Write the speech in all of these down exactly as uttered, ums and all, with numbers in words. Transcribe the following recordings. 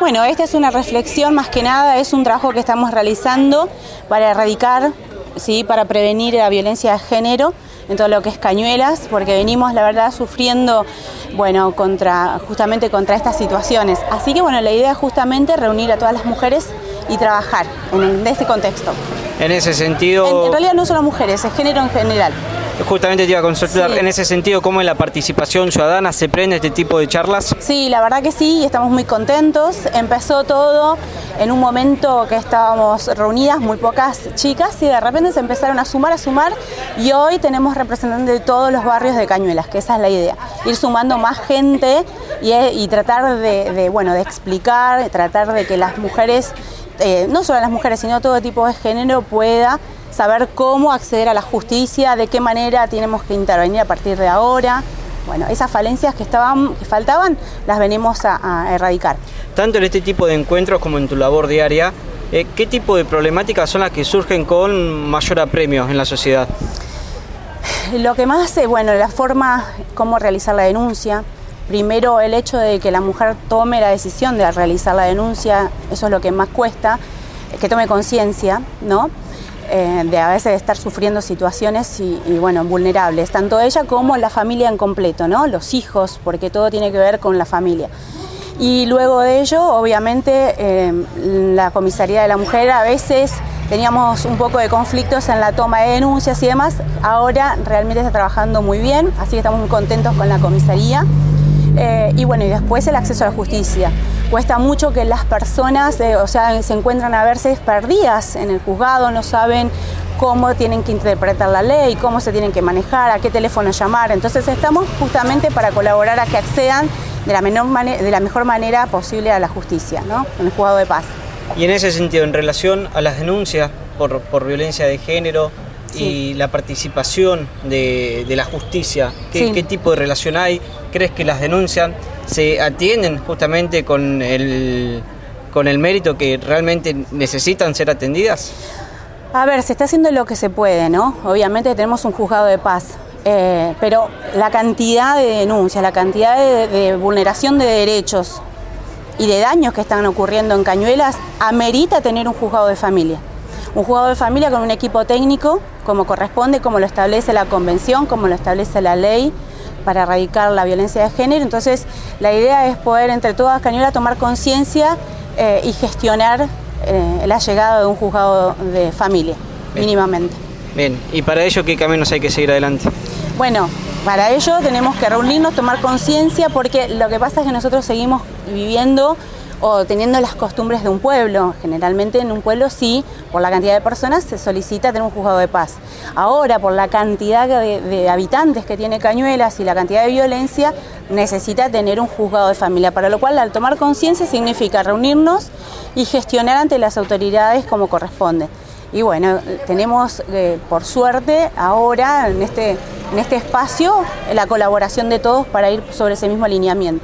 Bueno, esta es una reflexión más que nada, es un trabajo que estamos realizando para erradicar, ¿sí? Para prevenir la violencia de género en todo lo que es Cañuelas, porque venimos, la verdad, sufriendo, bueno, contra, justamente contra estas situaciones. Así que, bueno, la idea es justamente reunir a todas las mujeres y trabajar en, en este contexto. En ese sentido... En, en realidad no solo mujeres, es género en general. Justamente te iba a consultar, sí. En ese sentido, ¿cómo en la participación ciudadana se prende este tipo de charlas? Sí, la verdad que sí, estamos muy contentos. Empezó todo en un momento que estábamos reunidas, muy pocas chicas, y de repente se empezaron a sumar, a sumar, y hoy tenemos representantes de todos los barrios de Cañuelas, que esa es la idea, ir sumando más gente y, y tratar de, de, bueno, de explicar, tratar de que las mujeres, eh, no solo las mujeres, sino todo tipo de género pueda saber cómo acceder a la justicia, de qué manera tenemos que intervenir a partir de ahora. Bueno, esas falencias que estaban, que faltaban, las venimos a, a erradicar. Tanto en este tipo de encuentros como en tu labor diaria, eh, ¿qué tipo de problemáticas son las que surgen con mayor apremio en la sociedad? Lo que más, eh, bueno, la forma, cómo realizar la denuncia. Primero, el hecho de que la mujer tome la decisión de realizar la denuncia, eso es lo que más cuesta, que tome conciencia, ¿no? Eh, de a veces estar sufriendo situaciones y, y bueno, vulnerables, tanto ella como la familia en completo, ¿no? Los hijos, porque todo tiene que ver con la familia. Y luego de ello, obviamente, eh, la Comisaría de la Mujer a veces teníamos un poco de conflictos en la toma de denuncias y demás. Ahora realmente está trabajando muy bien, así que estamos muy contentos con la comisaría. Eh, y bueno, y después el acceso a la justicia. Cuesta mucho que las personas, eh, o sea, se encuentran a veces perdidas en el juzgado, no saben cómo tienen que interpretar la ley, cómo se tienen que manejar, a qué teléfono llamar. Entonces estamos justamente para colaborar a que accedan de la, menor mane- de la mejor manera posible a la justicia, ¿no? En el juzgado de paz. Y en ese sentido, en relación a las denuncias por, por violencia de género, sí, y la participación de, de la justicia, ¿qué, sí. ¿qué tipo de relación hay? ¿Crees que las denuncias se atienden justamente con el, con el mérito que realmente necesitan ser atendidas? A ver, se está haciendo lo que se puede, ¿no? Obviamente tenemos un juzgado de paz, eh, pero la cantidad de denuncias, la cantidad de, de vulneración de derechos y de daños que están ocurriendo en Cañuelas amerita tener un juzgado de familia. Un juzgado de familia con un equipo técnico, como corresponde, como lo establece la convención, como lo establece la ley para erradicar la violencia de género. Entonces, la idea es poder entre todas Cañuelas tomar conciencia eh, y gestionar eh, la llegada de un juzgado de familia, bien, mínimamente. Bien, ¿y para ello qué caminos hay que seguir adelante? Bueno, para ello tenemos que reunirnos, tomar conciencia, porque lo que pasa es que nosotros seguimos viviendo o teniendo las costumbres de un pueblo. Generalmente en un pueblo sí, por la cantidad de personas se solicita tener un juzgado de paz. Ahora, por la cantidad de, de habitantes que tiene Cañuelas y la cantidad de violencia, necesita tener un juzgado de familia, para lo cual al tomar conciencia significa reunirnos y gestionar ante las autoridades como corresponde. Y bueno, tenemos eh, por suerte ahora en este, en este espacio la colaboración de todos para ir sobre ese mismo alineamiento.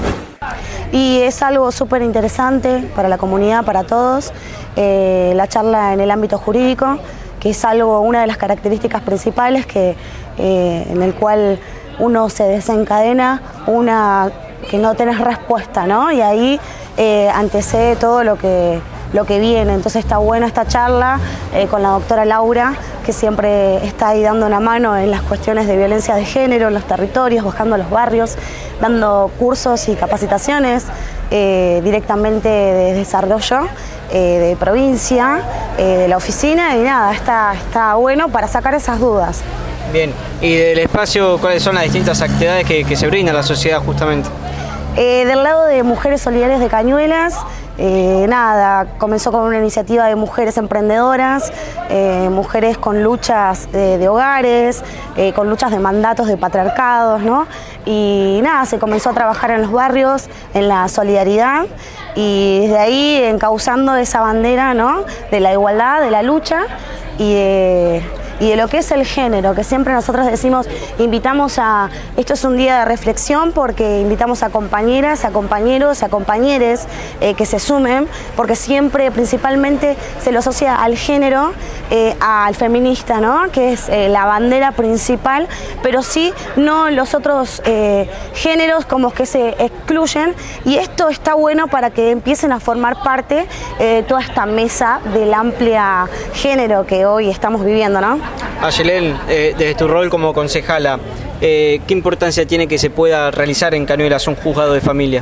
Y es algo súper interesante para la comunidad, para todos, eh, la charla en el ámbito jurídico, que es algo, una de las características principales que, eh, en el cual uno se desencadena, una que no tenés respuesta, ¿no? Y ahí eh, antecede todo lo que, lo que viene. Entonces está buena esta charla eh, con la doctora Laura, que siempre está ahí dando una mano en las cuestiones de violencia de género en los territorios, bajando a los barrios, dando cursos y capacitaciones eh, directamente de desarrollo eh, de provincia, eh, de la oficina, y nada, está, está bueno para sacar esas dudas. Bien, y del espacio, ¿cuáles son las distintas actividades que, que se brinda a la sociedad justamente? Eh, del lado de Mujeres Solidarias de Cañuelas, eh, nada, comenzó con una iniciativa de mujeres emprendedoras, eh, mujeres con luchas eh, de hogares, eh, con luchas de mandatos de patriarcados, ¿no? Y nada, se comenzó a trabajar en los barrios, en la solidaridad, y desde ahí encauzando esa bandera, ¿no? De la igualdad, de la lucha y de, y de lo que es el género, que siempre nosotros decimos, invitamos a, esto es un día de reflexión porque invitamos a compañeras, a compañeros, a compañeres eh, que se sumen, porque siempre principalmente se lo asocia al género, eh, al feminista, ¿no? Que es eh, la bandera principal, pero sí no los otros eh, géneros como que se excluyen, y esto está bueno para que empiecen a formar parte de eh, toda esta mesa del amplia género que hoy estamos viviendo, ¿no? Ayelen, eh, desde tu rol como concejala, eh, ¿qué importancia tiene que se pueda realizar en Cañuelas un juzgado de familia?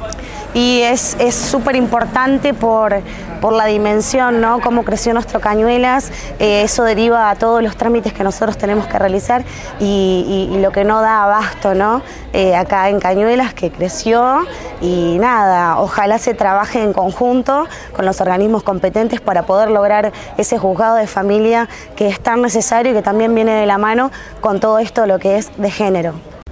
Y es súper importante por, por la dimensión, ¿no? Cómo creció nuestro Cañuelas, eh, eso deriva a todos los trámites que nosotros tenemos que realizar y, y, y lo que no da abasto, ¿no? Eh, acá en Cañuelas, que creció, y nada, ojalá se trabaje en conjunto con los organismos competentes para poder lograr ese juzgado de familia que es tan necesario y que también viene de la mano con todo esto lo que es de género.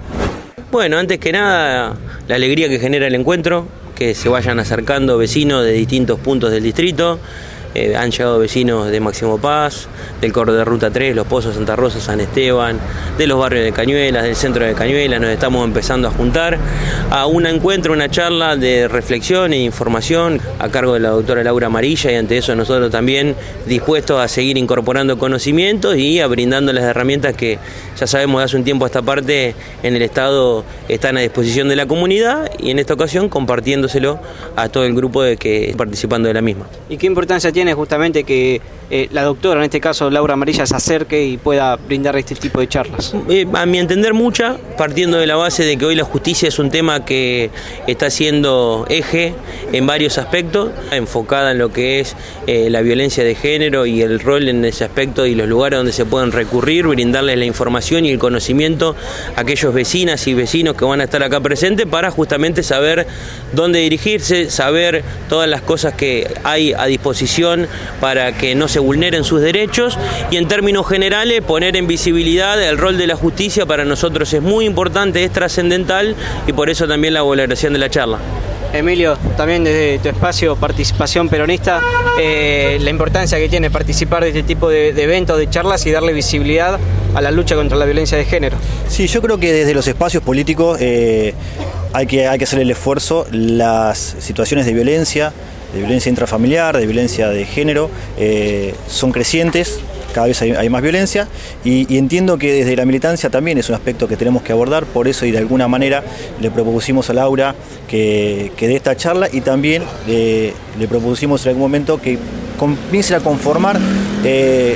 Bueno, antes que nada, la alegría que genera el encuentro, que se vayan acercando vecinos de distintos puntos del distrito. Eh, han llegado vecinos de Máximo Paz, del corredor de Ruta tres, Los Pozos, Santa Rosa, San Esteban, de los barrios de Cañuelas, del centro de Cañuelas. Nos estamos empezando a juntar a un encuentro, una charla de reflexión e información a cargo de la doctora Laura Amarilla, y ante eso nosotros también dispuestos a seguir incorporando conocimientos y a brindándoles herramientas que ya sabemos de hace un tiempo a esta parte en el Estado están a disposición de la comunidad, y en esta ocasión compartiéndoselo a todo el grupo de que está participando de la misma. ¿Y qué importancia tiene justamente que eh, la doctora, en este caso Laura Amarilla, se acerque y pueda brindar este tipo de charlas? Eh, a mi entender mucha, partiendo de la base de que hoy la justicia es un tema que está siendo eje en varios aspectos, enfocada en lo que es eh, la violencia de género y el rol en ese aspecto y los lugares donde se pueden recurrir, brindarles la información y el conocimiento a aquellos vecinas y vecinos que van a estar acá presentes para justamente saber dónde dirigirse, saber todas las cosas que hay a disposición para que no se vulneren sus derechos, y en términos generales poner en visibilidad el rol de la justicia. Para nosotros es muy importante, es trascendental, y por eso también la valoración de la charla. Emilio, también desde tu espacio Participación Peronista, eh, la importancia que tiene participar de este tipo de, de eventos, de charlas, y darle visibilidad a la lucha contra la violencia de género. Sí, yo creo que desde los espacios políticos eh, hay que, hay que hacer el esfuerzo. Las situaciones de violencia, de violencia intrafamiliar, de violencia de género, eh, son crecientes, cada vez hay, hay más violencia, y, y entiendo que desde la militancia también es un aspecto que tenemos que abordar. Por eso, y de alguna manera, le propusimos a Laura que, que dé esta charla, y también eh, le propusimos en algún momento que comiencen a conformar eh,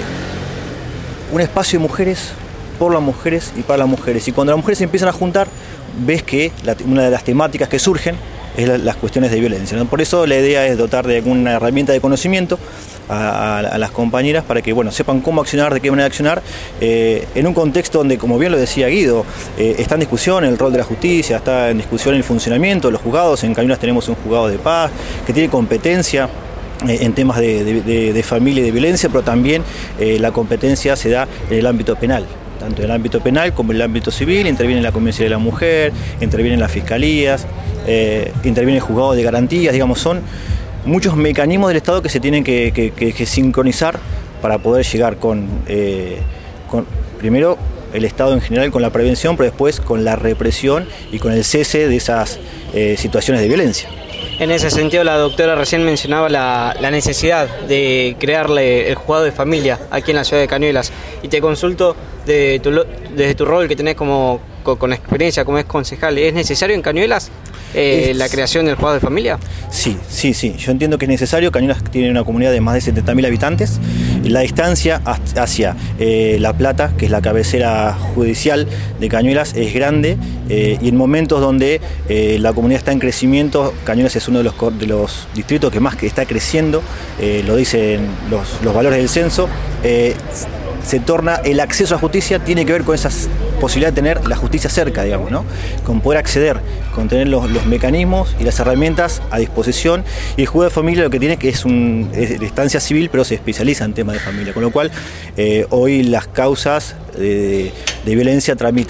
un espacio de mujeres, por las mujeres y para las mujeres. Y cuando las mujeres se empiezan a juntar, ves que la, una de las temáticas que surgen es la, las cuestiones de violencia, ¿no? Por eso la idea es dotar de alguna herramienta de conocimiento a, a, a las compañeras para que, bueno, sepan cómo accionar, de qué manera accionar, eh, en un contexto donde, como bien lo decía Guido, eh, está en discusión el rol de la justicia, está en discusión el funcionamiento de los juzgados. En Cañuelas tenemos un juzgado de paz que tiene competencia eh, en temas de, de, de, de familia y de violencia, pero también eh, la competencia se da en el ámbito penal. Tanto en el ámbito penal como en el ámbito civil, interviene la Convención de la Mujer, intervienen las fiscalías, eh, interviene el juzgado de garantías, digamos, son muchos mecanismos del Estado que se tienen que, que, que, que sincronizar para poder llegar con, eh, con, primero, el Estado en general con la prevención, pero después con la represión y con el cese de esas eh, situaciones de violencia. En ese sentido, la doctora recién mencionaba la, la necesidad de crearle el juzgado de familia aquí en la ciudad de Cañuelas. Y te consulto, de tu, desde tu rol que tenés como, con, con experiencia, como es concejal, ¿es necesario en Cañuelas eh, es... la creación del juzgado de familia? Sí, sí, sí. Yo entiendo que es necesario. Cañuelas tiene una comunidad de más de setenta mil habitantes. Y la distancia hacia eh, La Plata, que es la cabecera judicial de Cañuelas, es grande. Eh, y en momentos donde eh, la comunidad está en crecimiento, Cañuelas es uno de los, de los distritos que más que está creciendo, eh, lo dicen los, los valores del censo. Eh, se torna, el acceso a justicia tiene que ver con esa posibilidad de tener la justicia cerca, digamos, ¿no? Con poder acceder, con tener los, los mecanismos y las herramientas a disposición. Y el juzgado de familia lo que tiene que es, un, es de instancia civil, pero se especializa en temas de familia, con lo cual eh, hoy las causas de, de violencia tramitan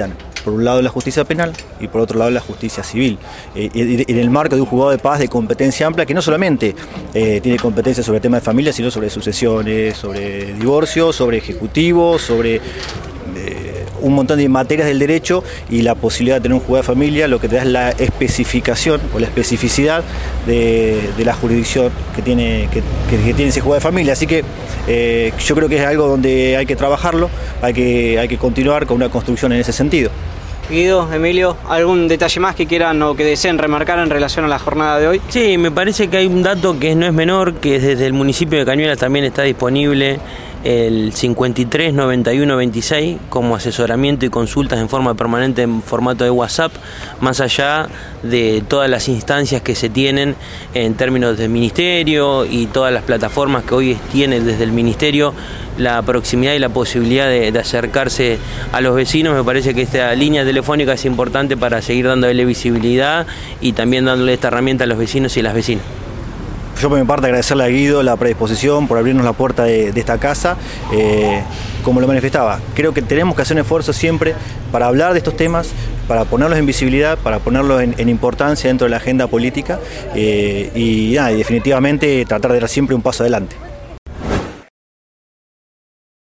por un lado la justicia penal y por otro lado la justicia civil, eh, en el marco de un juzgado de paz de competencia amplia que no solamente eh, tiene competencia sobre temas de familia, sino sobre sucesiones, sobre divorcio, sobre ejecutivo, sobre eh, un montón de materias del derecho, y la posibilidad de tener un juzgado de familia lo que te da es la especificación o la especificidad de, de la jurisdicción que tiene, que, que, que tiene ese juzgado de familia. Así que eh, yo creo que es algo donde hay que trabajarlo, hay que, hay que continuar con una construcción en ese sentido. Guido, Emilio, ¿algún detalle más que quieran o que deseen remarcar en relación a la jornada de hoy? Sí, me parece que hay un dato que no es menor, que desde el municipio de Cañuelas también está disponible el cincuenta y tres noventa y uno veintiséis como asesoramiento y consultas en forma permanente en formato de WhatsApp, más allá de todas las instancias que se tienen en términos del ministerio y todas las plataformas que hoy tiene desde el ministerio la proximidad y la posibilidad de, de acercarse a los vecinos. Me parece que esta línea telefónica es importante para seguir dándole visibilidad y también dándole esta herramienta a los vecinos y las vecinas. Yo por mi parte agradecerle a Guido la predisposición por abrirnos la puerta de, de esta casa. Eh, como lo manifestaba, creo que tenemos que hacer un esfuerzo siempre para hablar de estos temas, para ponerlos en visibilidad, para ponerlos en, en importancia dentro de la agenda política eh, y, nada, y definitivamente tratar de dar siempre un paso adelante.